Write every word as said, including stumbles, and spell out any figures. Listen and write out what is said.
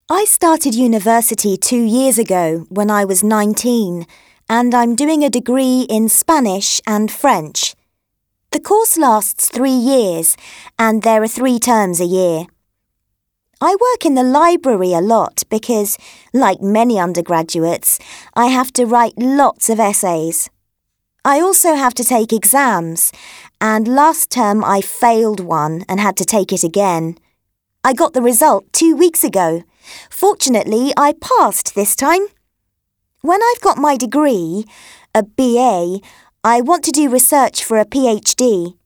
I started university two years ago when I was nineteen, and I'm doing a degree in Spanish and French. The course lasts three years, and there are three terms a year. I work in the library a lot because, like many undergraduates, I have to write lots of essays. I also have to take exams, and last term I failed one and had to take it again. I got the result two weeks ago. Fortunately, I passed this time. When I've got my degree, a B A, I want to do research for a PhD.